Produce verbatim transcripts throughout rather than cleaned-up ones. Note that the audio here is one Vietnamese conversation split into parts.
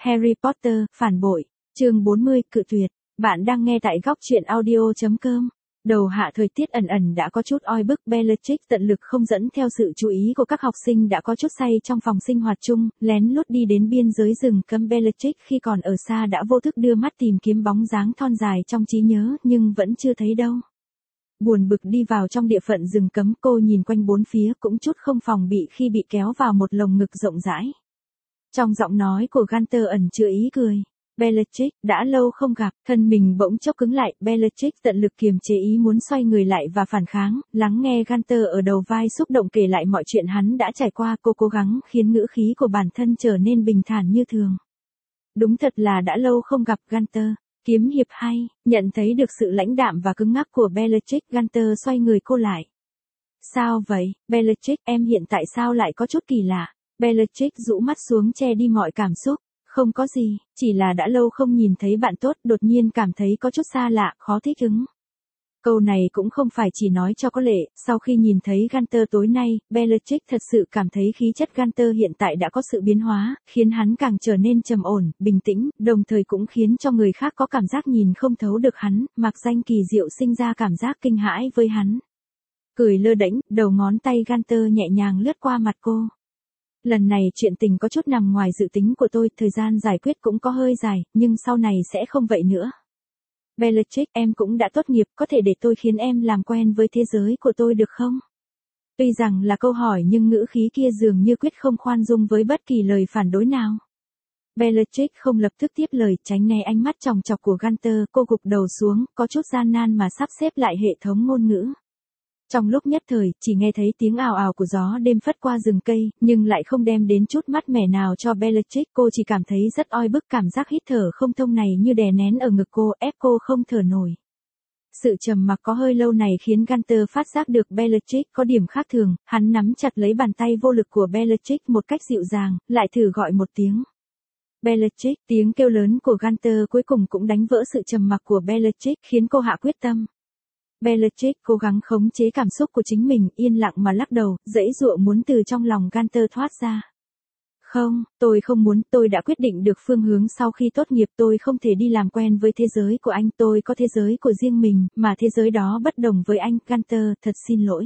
Harry Potter, phản bội, chương bốn mươi, cự tuyệt. Bạn đang nghe tại góc truyện audio.com. Đầu hạ thời tiết ẩn ẩn đã có chút oi bức, Bellatrix tận lực không dẫn theo sự chú ý của các học sinh đã có chút say trong phòng sinh hoạt chung, lén lút đi đến biên giới rừng cấm. Bellatrix khi còn ở xa đã vô thức đưa mắt tìm kiếm bóng dáng thon dài trong trí nhớ, nhưng vẫn chưa thấy đâu. Buồn bực đi vào trong địa phận rừng cấm, cô nhìn quanh bốn phía cũng chút không phòng bị khi bị kéo vào một lồng ngực rộng rãi. Trong giọng nói của Gunther ẩn chứa ý cười. Bellatrix, đã lâu không gặp, thân mình bỗng chốc cứng lại, Bellatrix tận lực kiềm chế ý muốn xoay người lại và phản kháng, lắng nghe Gunther ở đầu vai xúc động kể lại mọi chuyện hắn đã trải qua. Cô cố gắng khiến ngữ khí của bản thân trở nên bình thản như thường. Đúng thật là đã lâu không gặp Gunther. Kiếm hiệp hay, nhận thấy được sự lãnh đạm và cứng ngắc của Bellatrix, Gunther xoay người cô lại. Sao vậy, Bellatrix, em hiện tại sao lại có chút kỳ lạ? Bellatrix rũ mắt xuống che đi mọi cảm xúc. Không có gì, chỉ là đã lâu không nhìn thấy bạn tốt, đột nhiên cảm thấy có chút xa lạ, khó thích ứng. Câu này cũng không phải chỉ nói cho có lệ, sau khi nhìn thấy Gunther tối nay, Bellatrix thật sự cảm thấy khí chất Gunther hiện tại đã có sự biến hóa, khiến hắn càng trở nên trầm ổn, bình tĩnh, đồng thời cũng khiến cho người khác có cảm giác nhìn không thấu được hắn, mặc danh kỳ diệu sinh ra cảm giác kinh hãi với hắn. Cười lơ đễnh, đầu ngón tay Gunther nhẹ nhàng lướt qua mặt cô. Lần này chuyện tình có chút nằm ngoài dự tính của tôi, thời gian giải quyết cũng có hơi dài, nhưng sau này sẽ không vậy nữa. Bellatrix, em cũng đã tốt nghiệp, có thể để tôi khiến em làm quen với thế giới của tôi được không? Tuy rằng là câu hỏi nhưng ngữ khí kia dường như quyết không khoan dung với bất kỳ lời phản đối nào. Bellatrix không lập tức tiếp lời, tránh né ánh mắt chòng chọc của Gunther, cô gục đầu xuống, có chút gian nan mà sắp xếp lại hệ thống ngôn ngữ. Trong lúc nhất thời, chỉ nghe thấy tiếng ào ào của gió đêm phất qua rừng cây, nhưng lại không đem đến chút mát mẻ nào cho Bellatrix. Cô chỉ cảm thấy rất oi bức, cảm giác hít thở không thông này như đè nén ở ngực cô, ép cô không thở nổi. Sự trầm mặc có hơi lâu này khiến Gunther phát giác được Bellatrix có điểm khác thường, hắn nắm chặt lấy bàn tay vô lực của Bellatrix một cách dịu dàng, lại thử gọi một tiếng. Bellatrix, tiếng kêu lớn của Gunther cuối cùng cũng đánh vỡ sự trầm mặc của Bellatrix, khiến cô hạ quyết tâm. Bellatrix cố gắng khống chế cảm xúc của chính mình, yên lặng mà lắc đầu, giãy giụa muốn từ trong lòng Gunther thoát ra. Không, tôi không muốn, tôi đã quyết định được phương hướng sau khi tốt nghiệp, tôi không thể đi làm quen với thế giới của anh, tôi có thế giới của riêng mình, mà thế giới đó bất đồng với anh. Gunther, thật xin lỗi.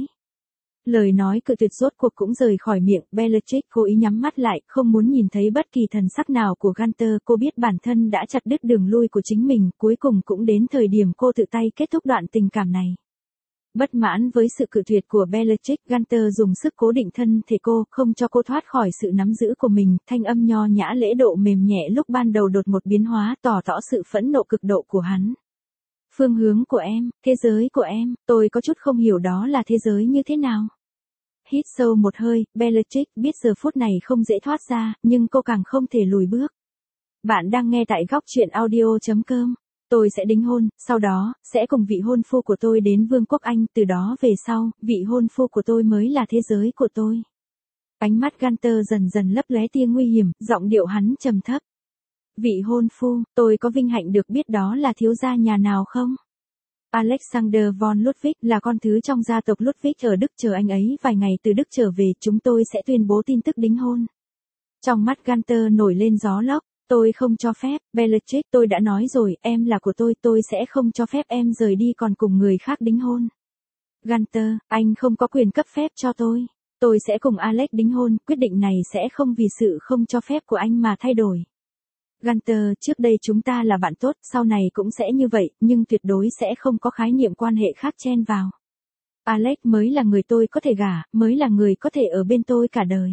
Lời nói cự tuyệt rốt cuộc cũng rời khỏi miệng, Bellatrix cố ý nhắm mắt lại, không muốn nhìn thấy bất kỳ thần sắc nào của Gunther. Cô biết bản thân đã chặt đứt đường lui của chính mình, cuối cùng cũng đến thời điểm cô tự tay kết thúc đoạn tình cảm này. Bất mãn với sự cự tuyệt của Bellatrix, Gunther dùng sức cố định thân thể cô, không cho cô thoát khỏi sự nắm giữ của mình, thanh âm nho nhã lễ độ mềm nhẹ lúc ban đầu đột một biến hóa, tỏ rõ sự phẫn nộ cực độ của hắn. Phương hướng của em, thế giới của em, tôi có chút không hiểu đó là thế giới như thế nào. Hít sâu một hơi, Bellatrix biết giờ phút này không dễ thoát ra, nhưng cô càng không thể lùi bước. Bạn đang nghe tại góc truyện audio.com. Tôi sẽ đính hôn, sau đó, sẽ cùng vị hôn phu của tôi đến Vương quốc Anh, từ đó về sau, vị hôn phu của tôi mới là thế giới của tôi. Ánh mắt Gunther dần dần lấp lóe tia nguy hiểm, giọng điệu hắn trầm thấp. Vị hôn phu, tôi có vinh hạnh được biết đó là thiếu gia nhà nào không? Alexander von Ludwig là con thứ trong gia tộc Ludwig ở Đức, chờ anh ấy vài ngày từ Đức trở về, chúng tôi sẽ tuyên bố tin tức đính hôn. Trong mắt Gunther nổi lên gió lốc, tôi không cho phép, Bellatrix, tôi đã nói rồi, em là của tôi, tôi sẽ không cho phép em rời đi còn cùng người khác đính hôn. Gunther, anh không có quyền cấp phép cho tôi. Tôi sẽ cùng Alex đính hôn, quyết định này sẽ không vì sự không cho phép của anh mà thay đổi. Gunther, trước đây chúng ta là bạn tốt, sau này cũng sẽ như vậy, nhưng tuyệt đối sẽ không có khái niệm quan hệ khác chen vào. Alex mới là người tôi có thể gả, mới là người có thể ở bên tôi cả đời.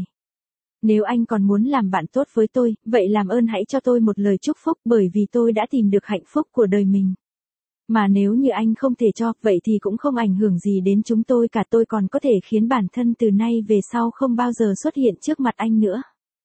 Nếu anh còn muốn làm bạn tốt với tôi, vậy làm ơn hãy cho tôi một lời chúc phúc, bởi vì tôi đã tìm được hạnh phúc của đời mình. Mà nếu như anh không thể cho, vậy thì cũng không ảnh hưởng gì đến chúng tôi cả, tôi còn có thể khiến bản thân từ nay về sau không bao giờ xuất hiện trước mặt anh nữa.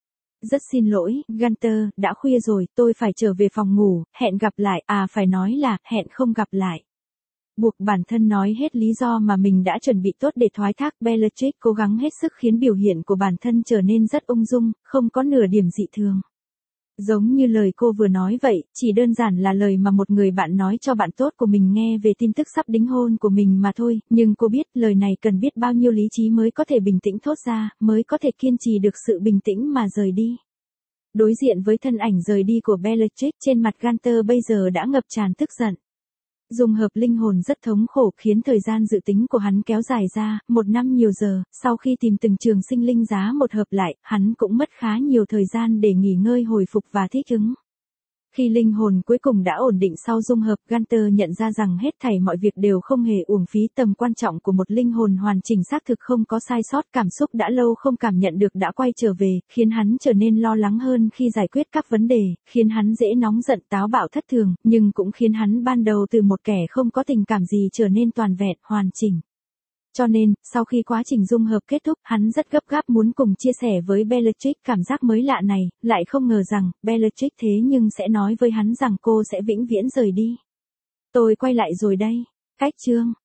Rất xin lỗi, Gunther, đã khuya rồi, tôi phải trở về phòng ngủ, hẹn gặp lại, à phải nói là, hẹn không gặp lại. Buộc bản thân nói hết lý do mà mình đã chuẩn bị tốt để thoái thác, Bellatrix cố gắng hết sức khiến biểu hiện của bản thân trở nên rất ung dung, không có nửa điểm dị thường. Giống như lời cô vừa nói vậy, chỉ đơn giản là lời mà một người bạn nói cho bạn tốt của mình nghe về tin tức sắp đính hôn của mình mà thôi, nhưng cô biết lời này cần biết bao nhiêu lý trí mới có thể bình tĩnh thốt ra, mới có thể kiên trì được sự bình tĩnh mà rời đi. Đối diện với thân ảnh rời đi của Bellatrix, trên mặt Gunther bây giờ đã ngập tràn tức giận. Dung hợp linh hồn rất thống khổ khiến thời gian dự tính của hắn kéo dài ra, một năm nhiều giờ, sau khi tìm từng trường sinh linh giá một hợp lại, hắn cũng mất khá nhiều thời gian để nghỉ ngơi hồi phục và thích ứng. Khi linh hồn cuối cùng đã ổn định sau dung hợp, Gunther nhận ra rằng hết thảy mọi việc đều không hề uổng phí. Tầm quan trọng của một linh hồn hoàn chỉnh xác thực không có sai sót, cảm xúc đã lâu không cảm nhận được đã quay trở về, khiến hắn trở nên lo lắng hơn khi giải quyết các vấn đề, khiến hắn dễ nóng giận táo bạo thất thường, nhưng cũng khiến hắn ban đầu từ một kẻ không có tình cảm gì trở nên toàn vẹn, hoàn chỉnh. Cho nên, sau khi quá trình dung hợp kết thúc, hắn rất gấp gáp muốn cùng chia sẻ với Bellatrix cảm giác mới lạ này, lại không ngờ rằng, Bellatrix thế nhưng sẽ nói với hắn rằng cô sẽ vĩnh viễn rời đi. Tôi quay lại rồi đây. Cách chương